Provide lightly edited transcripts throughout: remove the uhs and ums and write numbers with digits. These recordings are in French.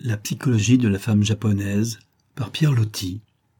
La psychologie de la femme japonaise par Pierre Loti.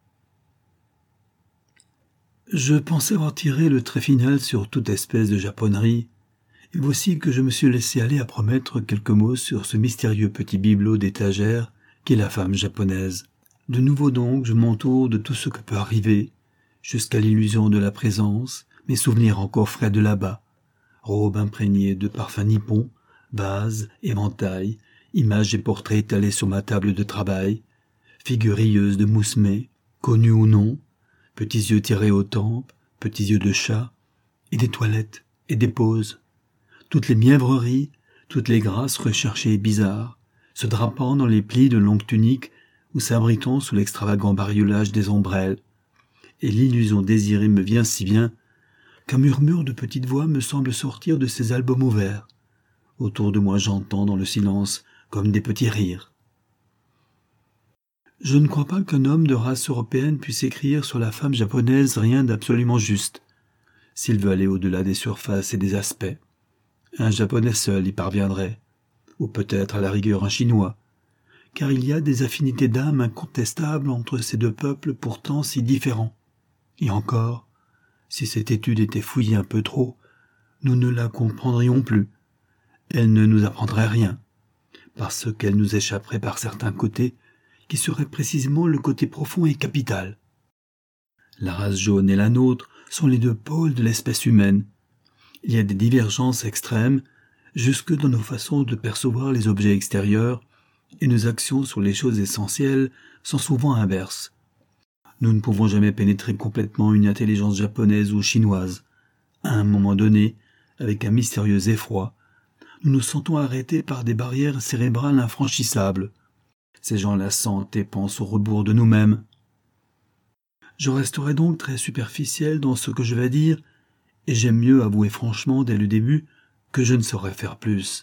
Je pensais avoir tiré le trait final sur toute espèce de japonnerie, et voici que je me suis laissé aller à promettre quelques mots sur ce mystérieux petit bibelot d'étagère qu'est la femme japonaise. De nouveau donc, je m'entoure de tout ce que peut arriver, jusqu'à l'illusion de la présence, mes souvenirs encore frais de là-bas, robes imprégnées de parfums nippons, vases, éventails, images et portraits étalés sur ma table de travail, figures rieuses de moussemé, connues ou non, petits yeux tirés aux tempes, petits yeux de chat, et des toilettes, et des poses, toutes les mièvreries, toutes les grâces recherchées et bizarres, se drapant dans les plis de longues tuniques ou s'abritant sous l'extravagant bariolage des ombrelles. Et l'illusion désirée me vient si bien qu'un murmure de petites voix me semble sortir de ces albums ouverts. Autour de moi j'entends dans le silence comme des petits rires. Je ne crois pas qu'un homme de race européenne puisse écrire sur la femme japonaise rien d'absolument juste, s'il veut aller au-delà des surfaces et des aspects. Un japonais seul y parviendrait, ou peut-être à la rigueur un chinois, car il y a des affinités d'âme incontestables entre ces deux peuples pourtant si différents. Et encore, si cette étude était fouillée un peu trop, nous ne la comprendrions plus. Elle ne nous apprendrait rien, parce qu'elle nous échapperait par certains côtés, qui seraient précisément le côté profond et capital. La race jaune et la nôtre sont les deux pôles de l'espèce humaine. Il y a des divergences extrêmes, jusque dans nos façons de percevoir les objets extérieurs, et nos actions sur les choses essentielles sont souvent inverses. Nous ne pouvons jamais pénétrer complètement une intelligence japonaise ou chinoise. À un moment donné, avec un mystérieux effroi, nous nous sentons arrêtés par des barrières cérébrales infranchissables. Ces gens-là sentent et pensent au rebours de nous-mêmes. Je resterai donc très superficiel dans ce que je vais dire, et j'aime mieux avouer franchement dès le début que je ne saurais faire plus.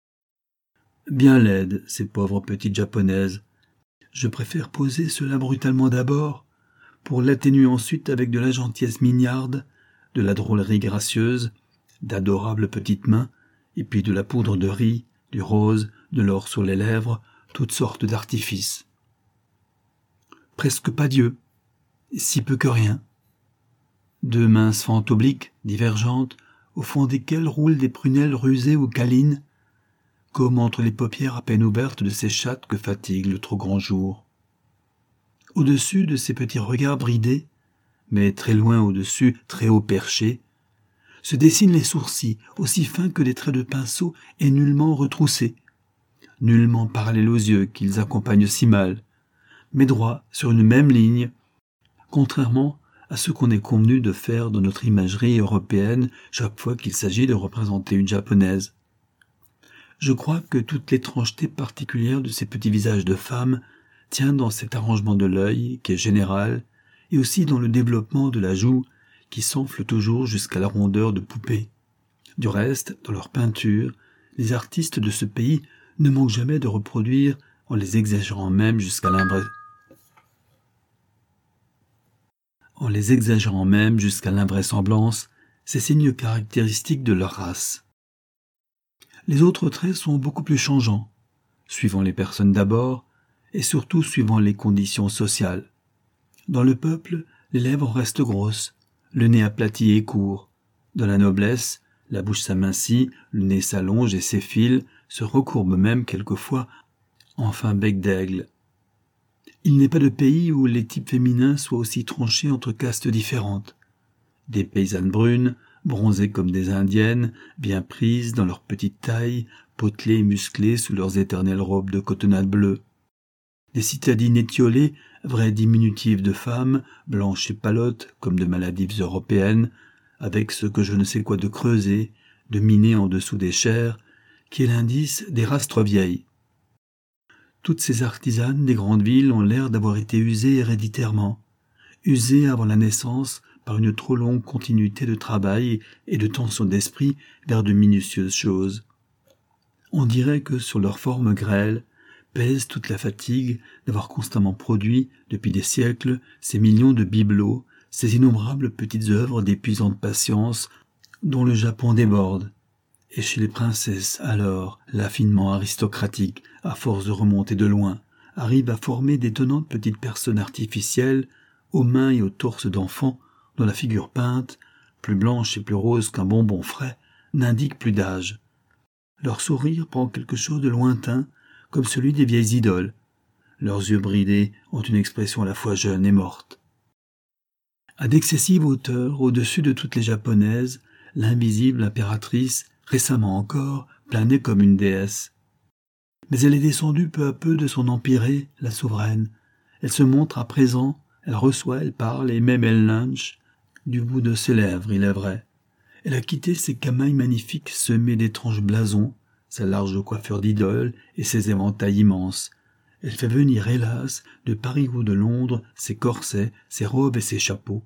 Bien laides, ces pauvres petites japonaises. Je préfère poser cela brutalement d'abord, pour l'atténuer ensuite avec de la gentillesse mignarde, de la drôlerie gracieuse, d'adorables petites mains, et puis de la poudre de riz, du rose, de l'or sur les lèvres, toutes sortes d'artifices. Presque pas d'yeux, si peu que rien. Deux minces fentes obliques, divergentes, au fond desquelles roulent des prunelles rusées ou câlines, comme entre les paupières à peine ouvertes de ces chattes que fatigue le trop grand jour. Au-dessus de ces petits regards bridés, mais très loin au-dessus, très haut perchés, se dessinent les sourcils, aussi fins que des traits de pinceau et nullement retroussés, nullement parallèles aux yeux qu'ils accompagnent si mal, mais droits sur une même ligne, contrairement à ce qu'on est convenu de faire dans notre imagerie européenne chaque fois qu'il s'agit de représenter une japonaise. Je crois que toute l'étrangeté particulière de ces petits visages de femmes tient dans cet arrangement de l'œil qui est général, et aussi dans le développement de la joue qui s'enfle toujours jusqu'à la rondeur de poupée. Du reste, dans leurs peintures, les artistes de ce pays ne manquent jamais de reproduire, en les exagérant même jusqu'à l'invraisemblance, ces signes caractéristiques de leur race. Les autres traits sont beaucoup plus changeants, suivant les personnes d'abord, et surtout suivant les conditions sociales. Dans le peuple, les lèvres restent grosses, le nez aplati et court. Dans la noblesse, la bouche s'amincit, le nez s'allonge et s'effile, se recourbe même quelquefois en fin bec d'aigle. Il n'est pas de pays où les types féminins soient aussi tranchés entre castes différentes. Des paysannes brunes, bronzées comme des indiennes, bien prises dans leur petite taille, potelées et musclées sous leurs éternelles robes de cotonnade bleue. Des citadines étiolées, vraies diminutives de femmes, blanches et palottes comme de maladives européennes, avec ce que je ne sais quoi de creusé, de miné en dessous des chairs, qui est l'indice des races trop vieilles. Toutes ces artisanes des grandes villes ont l'air d'avoir été usées héréditairement, usées avant la naissance par une trop longue continuité de travail et de tension d'esprit vers de minutieuses choses. On dirait que sur leur forme grêle pèse toute la fatigue d'avoir constamment produit, depuis des siècles, ces millions de bibelots, ces innombrables petites œuvres d'épuisante patience dont le Japon déborde, Et chez les princesses, alors, l'affinement aristocratique, à force de remonter de loin, arrive à former d'étonnantes petites personnes artificielles, aux mains et aux torses d'enfants, dont la figure peinte, plus blanche et plus rose qu'un bonbon frais, n'indique plus d'âge. Leur sourire prend quelque chose de lointain, comme celui des vieilles idoles. Leurs yeux bridés ont une expression à la fois jeune et morte. À d'excessives hauteurs, au-dessus de toutes les japonaises, l'invisible impératrice, récemment encore, planait comme une déesse. Mais elle est descendue peu à peu de son empyrée, la souveraine. Elle se montre à présent, elle reçoit, elle parle et même elle lynche. Du bout de ses lèvres, il est vrai. Elle a quitté ses camails magnifiques semés d'étranges blasons, sa large coiffure d'idole et ses éventails immenses. Elle fait venir, hélas, de Paris ou de Londres, ses corsets, ses robes et ses chapeaux.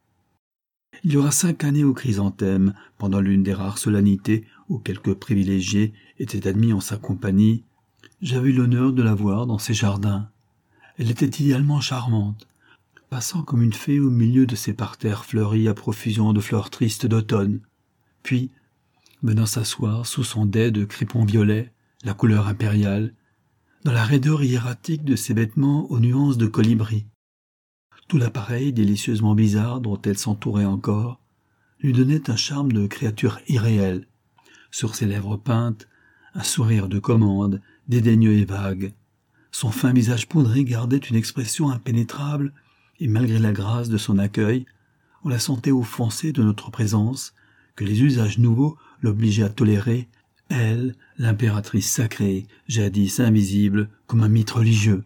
Il y aura 5 années au chrysanthème, pendant l'une des rares solennités où quelques privilégiés étaient admis en sa compagnie. J'avais eu l'honneur de la voir dans ses jardins. Elle était idéalement charmante, passant comme une fée au milieu de ces parterres fleuris à profusion de fleurs tristes d'automne. Puis, venant s'asseoir sous son dais de crépon violet, la couleur impériale, dans la raideur hiératique de ses vêtements aux nuances de colibri. Tout l'appareil délicieusement bizarre dont elle s'entourait encore lui donnait un charme de créature irréelle. Sur ses lèvres peintes, un sourire de commande, dédaigneux et vague. Son fin visage poudré gardait une expression impénétrable, et malgré la grâce de son accueil, on la sentait offensée de notre présence, que les usages nouveaux l'obligeaient à tolérer, elle, l'impératrice sacrée, jadis invisible comme un mythe religieux.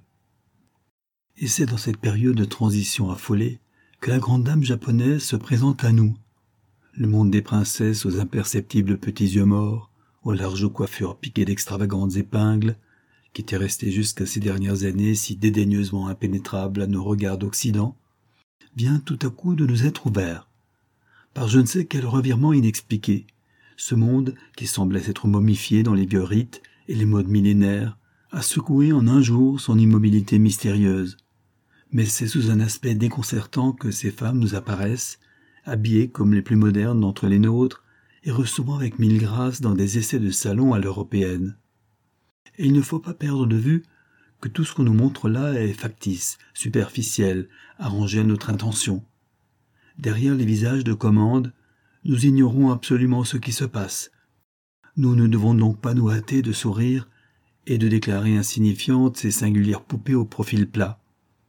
Et c'est dans cette période de transition affolée que la grande dame japonaise se présente à nous. Le monde des princesses aux imperceptibles petits yeux morts, aux larges coiffures piquées d'extravagantes épingles, qui étaient restées jusqu'à ces dernières années si dédaigneusement impénétrables à nos regards d'Occident, vient tout à coup de nous être ouvert. Par je ne sais quel revirement inexpliqué, ce monde, qui semblait s'être momifié dans les vieux rites et les modes millénaires, a secoué en un jour son immobilité mystérieuse. Mais c'est sous un aspect déconcertant que ces femmes nous apparaissent, habillées comme les plus modernes d'entre les nôtres, et recevant avec mille grâces dans des essais de salon à l'européenne. Et il ne faut pas perdre de vue que tout ce qu'on nous montre là est factice, superficiel, arrangé à notre intention. Derrière les visages de commande, nous ignorons absolument ce qui se passe. Nous ne devons donc pas nous hâter de sourire et de déclarer insignifiantes ces singulières poupées au profil plat.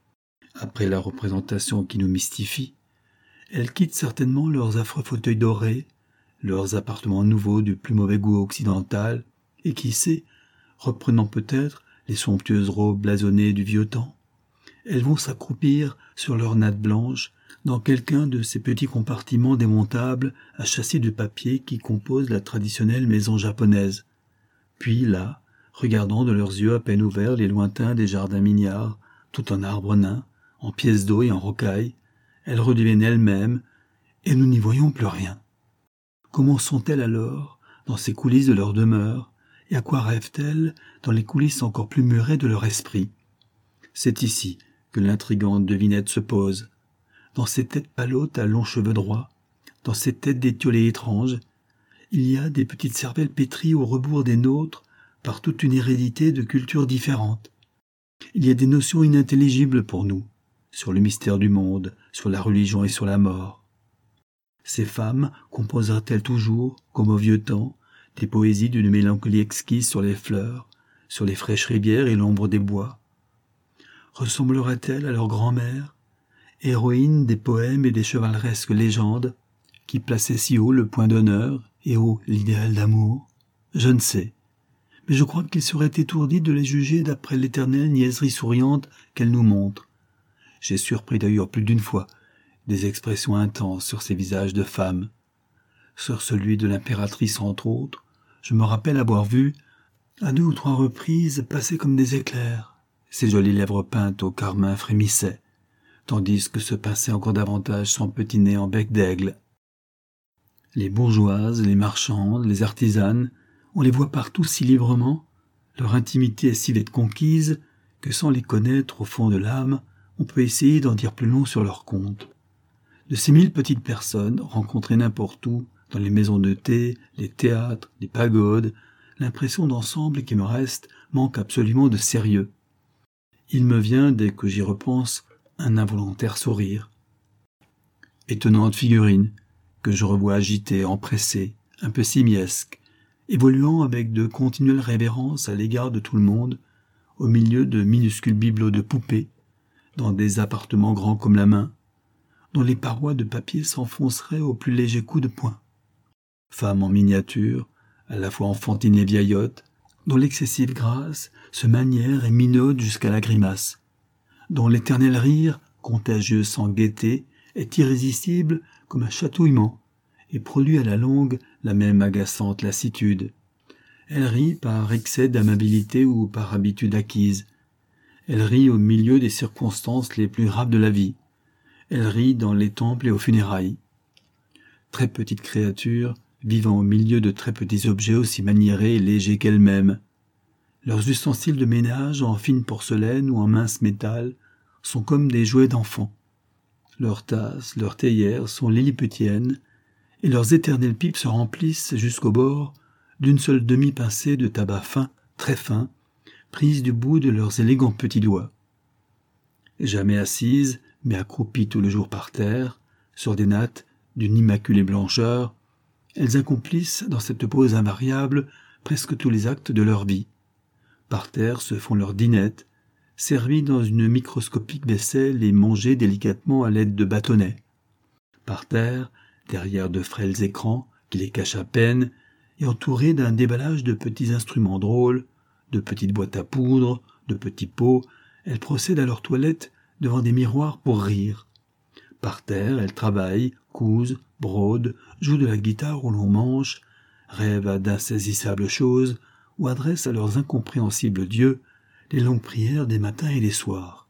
Après la représentation qui nous mystifie, elles quittent certainement leurs affreux fauteuils dorés, leurs appartements nouveaux du plus mauvais goût occidental, et qui sait, reprenant peut-être les somptueuses robes blasonnées du vieux temps, elles vont s'accroupir sur leurs nattes blanches dans quelqu'un de ces petits compartiments démontables à châssis de papier qui composent la traditionnelle maison japonaise. Puis là, regardant de leurs yeux à peine ouverts les lointains des jardins mignards, tout en arbres nains, en pièces d'eau et en rocailles, elles redeviennent elles-mêmes, et nous n'y voyons plus rien. Comment sont-elles alors, dans ces coulisses de leur demeure, et à quoi rêvent-elles dans les coulisses encore plus murées de leur esprit? C'est ici que l'intrigante devinette se pose. Dans ces têtes palotes à longs cheveux droits, dans ces têtes d'étiolés étranges, il y a des petites cervelles pétries au rebours des nôtres par toute une hérédité de cultures différentes. Il y a des notions inintelligibles pour nous, sur le mystère du monde, sur la religion et sur la mort. Ces femmes composeraient-elles toujours, comme au vieux temps, des poésies d'une mélancolie exquise sur les fleurs, sur les fraîches rivières et l'ombre des bois? Ressembleraient-elles à leur grand-mère, héroïne des poèmes et des chevaleresques légendes, qui plaçaient si haut le point d'honneur et haut l'idéal d'amour? Je ne sais, mais je crois qu'il serait étourdi de les juger d'après l'éternelle niaiserie souriante qu'elles nous montrent. J'ai surpris d'ailleurs plus d'une fois des expressions intenses sur ces visages de femmes. Sur celui de l'impératrice entre autres, je me rappelle avoir vu, à 2 ou 3 reprises, passer comme des éclairs. Ses jolies lèvres peintes au carmin frémissaient, tandis que se pinçait encore davantage son petit nez en bec d'aigle. Les bourgeoises, les marchandes, les artisanes, on les voit partout si librement, leur intimité est si vite conquise, que sans les connaître au fond de l'âme, on peut essayer d'en dire plus long sur leur compte. De ces 1000 petites personnes, rencontrées n'importe où, Dans les maisons de thé, les théâtres, les pagodes, l'impression d'ensemble qui me reste manque absolument de sérieux. Il me vient, dès que j'y repense, un involontaire sourire. Étonnante figurine, que je revois agitée, empressée, un peu simiesque, évoluant avec de continuelles révérences à l'égard de tout le monde, au milieu de minuscules bibelots de poupées, dans des appartements grands comme la main, dont les parois de papier s'enfonceraient au plus léger coup de poing. Femme en miniature, à la fois enfantine et vieillotte, dont l'excessive grâce se manière et minaude jusqu'à la grimace, dont l'éternel rire, contagieux sans gaieté, est irrésistible comme un chatouillement, et produit à la longue la même agaçante lassitude. Elle rit par excès d'amabilité ou par habitude acquise. Elle rit au milieu des circonstances les plus graves de la vie. Elle rit dans les temples et aux funérailles. Très petite créature, vivant au milieu de très petits objets aussi maniérés et légers qu'elle-même. Leurs ustensiles de ménage en fine porcelaine ou en mince métal sont comme des jouets d'enfants. Leurs tasses, leurs théières sont lilliputiennes, et leurs éternelles pipes se remplissent jusqu'au bord d'une seule demi-pincée de tabac fin, très fin, prise du bout de leurs élégants petits doigts. Jamais assises, mais accroupies tout le jour par terre, sur des nattes d'une immaculée blancheur, elles accomplissent dans cette pose invariable presque tous les actes de leur vie. Par terre se font leurs dînettes, servies dans une microscopique vaisselle et mangées délicatement à l'aide de bâtonnets. Par terre, derrière de frêles écrans qui les cachent à peine, et entourées d'un déballage de petits instruments drôles, de petites boîtes à poudre, de petits pots, elles procèdent à leur toilette devant des miroirs pour rire. Par terre, elles travaillent, cousent, brodent, jouent de la guitare au long manche, rêvent à d'insaisissables choses, ou adressent à leurs incompréhensibles dieux les longues prières des matins et des soirs.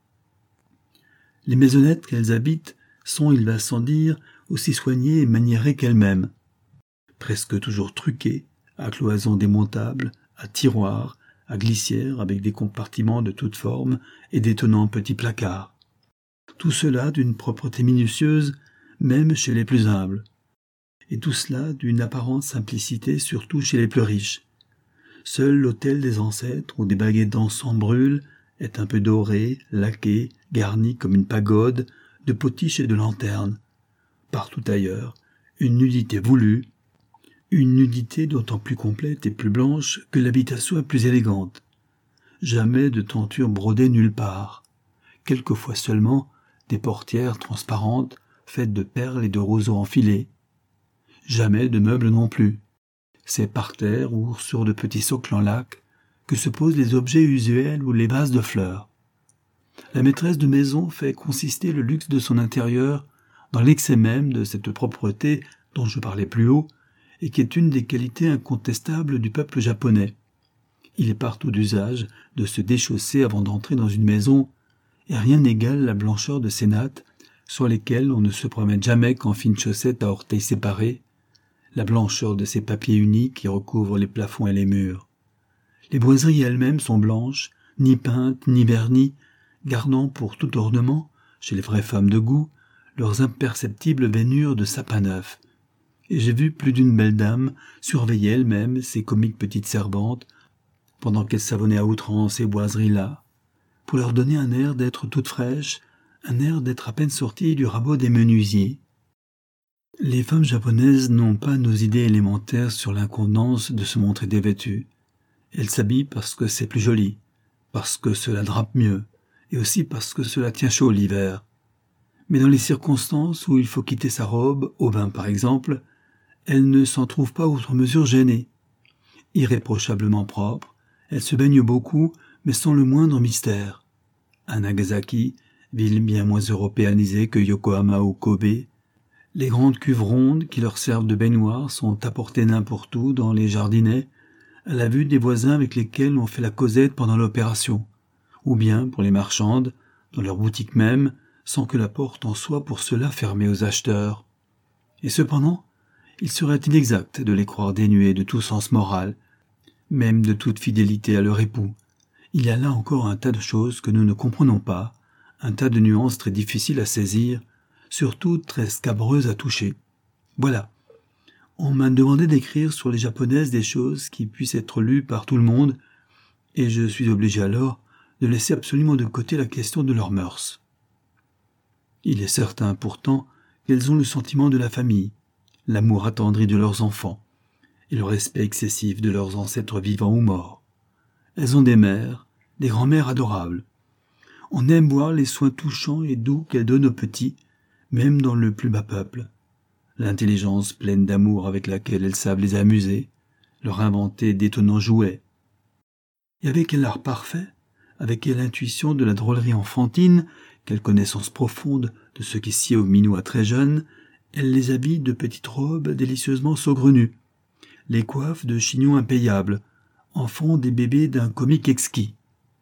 Les maisonnettes qu'elles habitent sont, il va sans dire, aussi soignées et maniérées qu'elles-mêmes, presque toujours truquées, à cloisons démontables, à tiroirs, à glissières avec des compartiments de toutes formes et d'étonnants petits placards. Tout cela d'une propreté minutieuse, même chez les plus humbles. Et tout cela d'une apparente simplicité surtout chez les plus riches. Seul l'autel des ancêtres où des baguettes d'encens brûlent est un peu doré, laqué, garni comme une pagode de potiches et de lanternes. Partout ailleurs, une nudité voulue, une nudité d'autant plus complète et plus blanche que l'habitation est plus élégante. Jamais de tenture brodée nulle part. Quelquefois seulement des portières transparentes faites de perles et de roseaux enfilés. Jamais de meubles non plus. C'est par terre ou sur de petits socles en lac que se posent les objets usuels ou les vases de fleurs. La maîtresse de maison fait consister le luxe de son intérieur dans l'excès même de cette propreté dont je parlais plus haut et qui est une des qualités incontestables du peuple japonais. Il est partout d'usage de se déchausser avant d'entrer dans une maison et rien n'égale la blancheur de ses nattes sur lesquelles on ne se promène jamais qu'en fines chaussettes à orteils séparés, la blancheur de ces papiers unis qui recouvrent les plafonds et les murs. Les boiseries elles-mêmes sont blanches, ni peintes, ni vernies, gardant pour tout ornement, chez les vraies femmes de goût, leurs imperceptibles veinures de sapin neuf. Et j'ai vu plus d'une belle dame surveiller elle-même ces comiques petites servantes, pendant qu'elle savonnait à outrance ces boiseries-là, pour leur donner un air d'être toutes fraîches, un air d'être à peine sorties du rabot des menuisiers. Les femmes japonaises n'ont pas nos idées élémentaires sur l'inconvenance de se montrer dévêtues. Elles s'habillent parce que c'est plus joli, parce que cela drape mieux, et aussi parce que cela tient chaud l'hiver. Mais dans les circonstances où il faut quitter sa robe, au bain par exemple, elles ne s'en trouvent pas outre mesure gênées. Irréprochablement propres, elles se baignent beaucoup, mais sans le moindre mystère. À Nagasaki, ville bien moins européanisée que Yokohama ou Kobe, les grandes cuves rondes qui leur servent de baignoire sont apportées n'importe où dans les jardinets, à la vue des voisins avec lesquels on fait la causette pendant l'opération, ou bien, pour les marchandes, dans leur boutique même, sans que la porte en soit pour cela fermée aux acheteurs. Et cependant, il serait inexact de les croire dénuées de tout sens moral, même de toute fidélité à leur époux. Il y a là encore un tas de choses que nous ne comprenons pas, un tas de nuances très difficiles à saisir, surtout très scabreuses à toucher. Voilà. On m'a demandé d'écrire sur les japonaises des choses qui puissent être lues par tout le monde, et je suis obligé alors de laisser absolument de côté la question de leurs mœurs. Il est certain pourtant qu'elles ont le sentiment de la famille, l'amour attendri de leurs enfants, et le respect excessif de leurs ancêtres vivants ou morts. Elles ont des mères, des grands-mères adorables. On aime voir les soins touchants et doux qu'elles donnent aux petits, même dans le plus bas peuple. L'intelligence pleine d'amour avec laquelle elles savent les amuser, leur inventer d'étonnants jouets. Et avec quel art parfait, avec quelle intuition de la drôlerie enfantine, quelle connaissance profonde de ce qui sied aux minois très jeunes, elles les habillent de petites robes délicieusement saugrenues, les coiffent de chignons impayables, en font des bébés d'un comique exquis.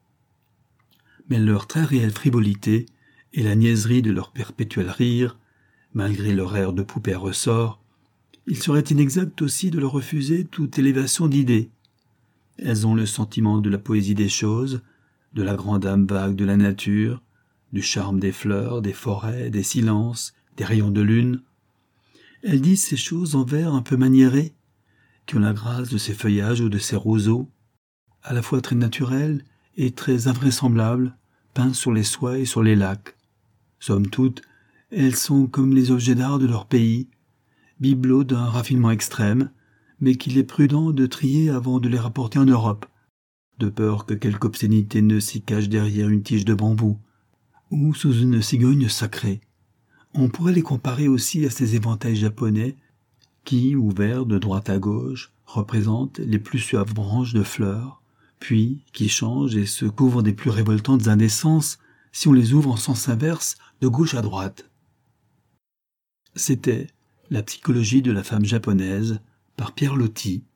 Mais leur très réelle frivolité et la niaiserie de leur perpétuel rire, malgré leur air de poupée à ressort, il serait inexact aussi de leur refuser toute élévation d'idées. Elles ont le sentiment de la poésie des choses, de la grande âme vague de la nature, du charme des fleurs, des forêts, des silences, des rayons de lune. Elles disent ces choses en vers un peu maniérés, qui ont la grâce de ces feuillages ou de ces roseaux, à la fois très naturels et très invraisemblables, peints sur les soies et sur les lacs. Somme toute, elles sont comme les objets d'art de leur pays, bibelots d'un raffinement extrême, mais qu'il est prudent de trier avant de les rapporter en Europe, de peur que quelque obscénité ne s'y cache derrière une tige de bambou, ou sous une cigogne sacrée. On pourrait les comparer aussi à ces éventails japonais qui, ouverts de droite à gauche, représentent les plus suaves branches de fleurs, puis qui changent et se couvrent des plus révoltantes indécences si on les ouvre en sens inverse de gauche à droite. C'était La psychologie de la femme japonaise par Pierre Loti,